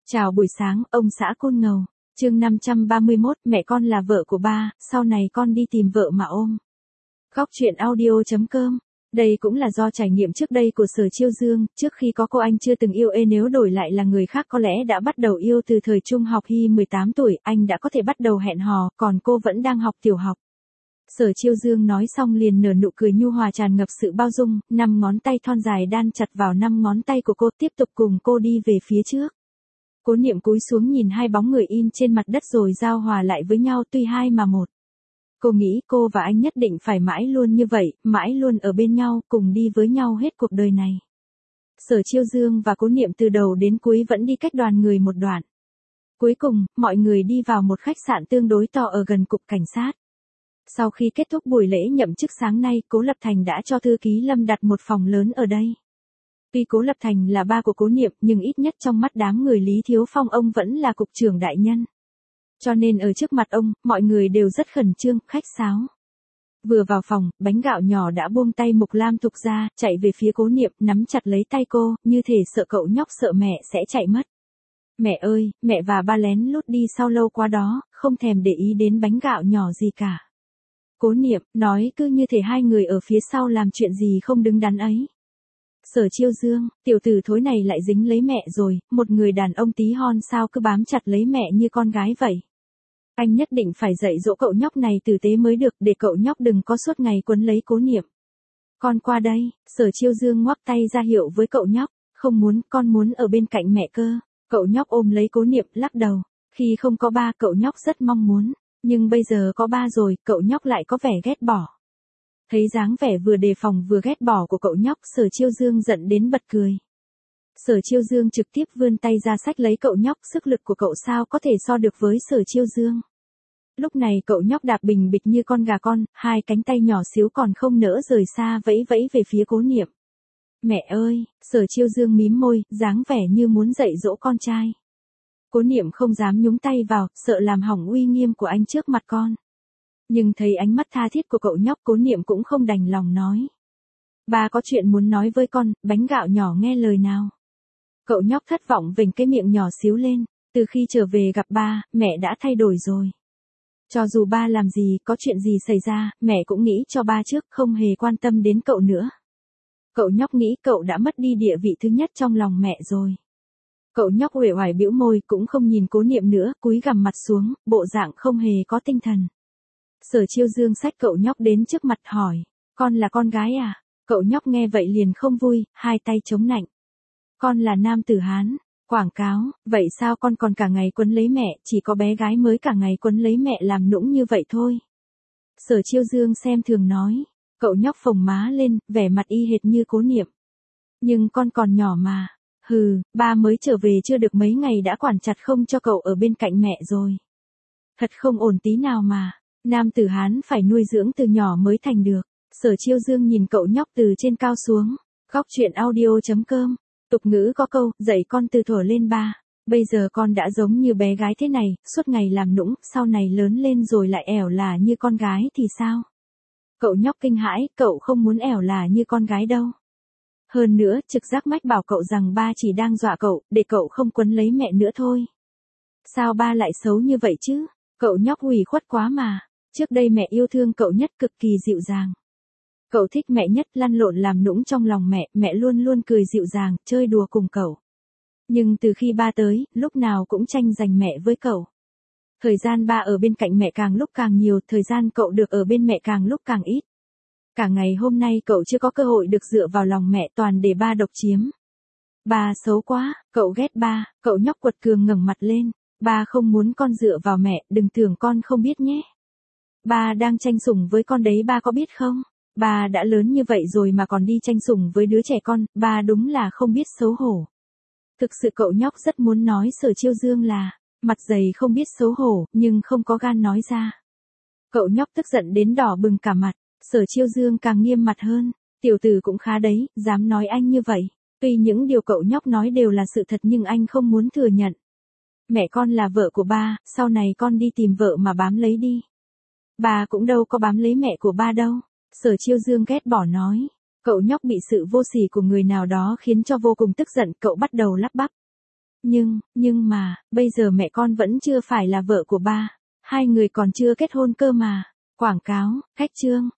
Chào buổi sáng, ông xã Côn Ngầu. Chương 531, mẹ con là vợ của ba, sau này con đi tìm vợ mà ôm. Góc truyện audio.com. Đây cũng là do trải nghiệm trước đây của Sở Chiêu Dương, trước khi có cô anh chưa từng yêu nếu đổi lại là người khác có lẽ đã bắt đầu yêu từ thời trung học. Khi 18 tuổi, anh đã có thể bắt đầu hẹn hò, còn cô vẫn đang học tiểu học. Sở Chiêu Dương nói xong liền nở nụ cười nhu hòa tràn ngập sự bao dung, 5 ngón tay thon dài đan chặt vào 5 ngón tay của cô, tiếp tục cùng cô đi về phía trước. Cố Niệm cúi xuống nhìn hai bóng người in trên mặt đất rồi giao hòa lại với nhau tuy hai mà một. Cô nghĩ cô và anh nhất định phải mãi luôn như vậy, mãi luôn ở bên nhau, cùng đi với nhau hết cuộc đời này. Sở Chiêu Dương và Cố Niệm từ đầu đến cuối vẫn đi cách đoàn người một đoạn. Cuối cùng, mọi người đi vào một khách sạn tương đối to ở gần cục cảnh sát. Sau khi kết thúc buổi lễ nhậm chức sáng nay, Cố Lập Thành đã cho thư ký Lâm đặt một phòng lớn ở đây. Tuy Cố Lập Thành là ba của Cố Niệm, nhưng ít nhất trong mắt đám người Lý Thiếu Phong ông vẫn là cục trưởng đại nhân. Cho nên ở trước mặt ông, mọi người đều rất khẩn trương, khách sáo. Vừa vào phòng, Bánh Gạo Nhỏ đã buông tay Mục Lam Thục ra, chạy về phía Cố Niệm, nắm chặt lấy tay cô, như thể sợ cậu nhóc sợ mẹ sẽ chạy mất. Mẹ ơi, mẹ và ba lén lút đi sau lâu quá đó, không thèm để ý đến Bánh Gạo Nhỏ gì cả. Cố Niệm nói cứ như thể hai người ở phía sau làm chuyện gì không đứng đắn ấy. Sở Chiêu Dương, tiểu tử thối này lại dính lấy mẹ rồi, một người đàn ông tí hon sao cứ bám chặt lấy mẹ như con gái vậy. Anh nhất định phải dạy dỗ cậu nhóc này tử tế mới được, để cậu nhóc đừng có suốt ngày quấn lấy Cố Niệm. Con qua đây, Sở Chiêu Dương ngoắc tay ra hiệu với cậu nhóc, không muốn, con muốn ở bên cạnh mẹ cơ. Cậu nhóc ôm lấy Cố Niệm, lắc đầu. Khi không có ba cậu nhóc rất mong muốn, nhưng bây giờ có ba rồi, cậu nhóc lại có vẻ ghét bỏ. Thấy dáng vẻ vừa đề phòng vừa ghét bỏ của cậu nhóc, Sở Chiêu Dương giận đến bật cười. Sở Chiêu Dương trực tiếp vươn tay ra xách lấy cậu nhóc, sức lực của cậu sao có thể so được với Sở Chiêu Dương. Lúc này cậu nhóc đạp bình bịch như con gà con, hai cánh tay nhỏ xíu còn không nỡ rời xa vẫy vẫy về phía Cố Niệm. Mẹ ơi, Sở Chiêu Dương mím môi, dáng vẻ như muốn dạy dỗ con trai. Cố Niệm không dám nhúng tay vào, sợ làm hỏng uy nghiêm của anh trước mặt con. Nhưng thấy ánh mắt tha thiết của cậu nhóc, Cố Niệm cũng không đành lòng nói. Ba có chuyện muốn nói với con. Bánh Gạo Nhỏ nghe lời nào. Cậu nhóc thất vọng vểnh cái miệng nhỏ xíu lên, từ khi trở về gặp ba, mẹ đã thay đổi rồi. Cho dù ba làm gì, có chuyện gì xảy ra, mẹ cũng nghĩ cho ba trước, không hề quan tâm đến cậu nữa. Cậu nhóc nghĩ cậu đã mất đi địa vị thứ nhất trong lòng mẹ rồi. Cậu nhóc uể oải bĩu môi, cũng không nhìn Cố Niệm nữa, cúi gằm mặt xuống, bộ dạng không hề có tinh thần. Sở Chiêu Dương xách cậu nhóc đến trước mặt hỏi, con là con gái à? Cậu nhóc nghe vậy liền không vui, hai tay chống nạnh. Con là nam tử Hán. Quảng cáo, vậy sao con còn cả ngày quấn lấy mẹ, chỉ có bé gái mới cả ngày quấn lấy mẹ làm nũng như vậy thôi. Sở Chiêu Dương xem thường nói, cậu nhóc phồng má lên, vẻ mặt y hệt như Cố Niệm. Nhưng con còn nhỏ mà. Hừ, ba mới trở về chưa được mấy ngày đã quản chặt không cho cậu ở bên cạnh mẹ rồi. Thật không ổn tí nào mà. Nam tử Hán phải nuôi dưỡng từ nhỏ mới thành được. Sở Chiêu Dương nhìn cậu nhóc từ trên cao xuống. Góc truyện audio.com. Tục ngữ có câu, dạy con từ thuở lên ba. Bây giờ con đã giống như bé gái thế này, suốt ngày làm nũng, sau này lớn lên rồi lại ẻo là như con gái thì sao? Cậu nhóc kinh hãi, cậu không muốn ẻo là như con gái đâu. Hơn nữa, trực giác mách bảo cậu rằng ba chỉ đang dọa cậu, để cậu không quấn lấy mẹ nữa thôi. Sao ba lại xấu như vậy chứ? Cậu nhóc ủy khuất quá mà. Trước đây mẹ yêu thương cậu nhất, cực kỳ dịu dàng. Cậu thích mẹ nhất, lăn lộn làm nũng trong lòng mẹ, mẹ luôn luôn cười dịu dàng, chơi đùa cùng cậu. Nhưng từ khi ba tới, lúc nào cũng tranh giành mẹ với cậu. Thời gian ba ở bên cạnh mẹ càng lúc càng nhiều, thời gian cậu được ở bên mẹ càng lúc càng ít. Cả ngày hôm nay cậu chưa có cơ hội được dựa vào lòng mẹ, toàn để ba độc chiếm. Ba xấu quá, cậu ghét ba. Cậu nhóc quật cường ngẩng mặt lên. Ba không muốn con dựa vào mẹ, đừng tưởng con không biết nhé. Ba đang tranh sủng với con đấy, ba có biết không? Ba đã lớn như vậy rồi mà còn đi tranh sủng với đứa trẻ con, ba đúng là không biết xấu hổ. Thực sự cậu nhóc rất muốn nói Sở Chiêu Dương là mặt dày không biết xấu hổ, nhưng không có gan nói ra. Cậu nhóc tức giận đến đỏ bừng cả mặt. Sở Chiêu Dương càng nghiêm mặt hơn. Tiểu tử cũng khá đấy, dám nói anh như vậy. Tuy những điều cậu nhóc nói đều là sự thật nhưng anh không muốn thừa nhận. Mẹ con là vợ của ba, sau này con đi tìm vợ mà bám lấy đi. Ba cũng đâu có bám lấy mẹ của ba đâu. Sở Chiêu Dương ghét bỏ nói. Cậu nhóc bị sự vô sỉ của người nào đó khiến cho vô cùng tức giận, cậu bắt đầu lắp bắp. Nhưng mà, bây giờ mẹ con vẫn chưa phải là vợ của ba. Hai người còn chưa kết hôn cơ mà. Quảng cáo, khách trương.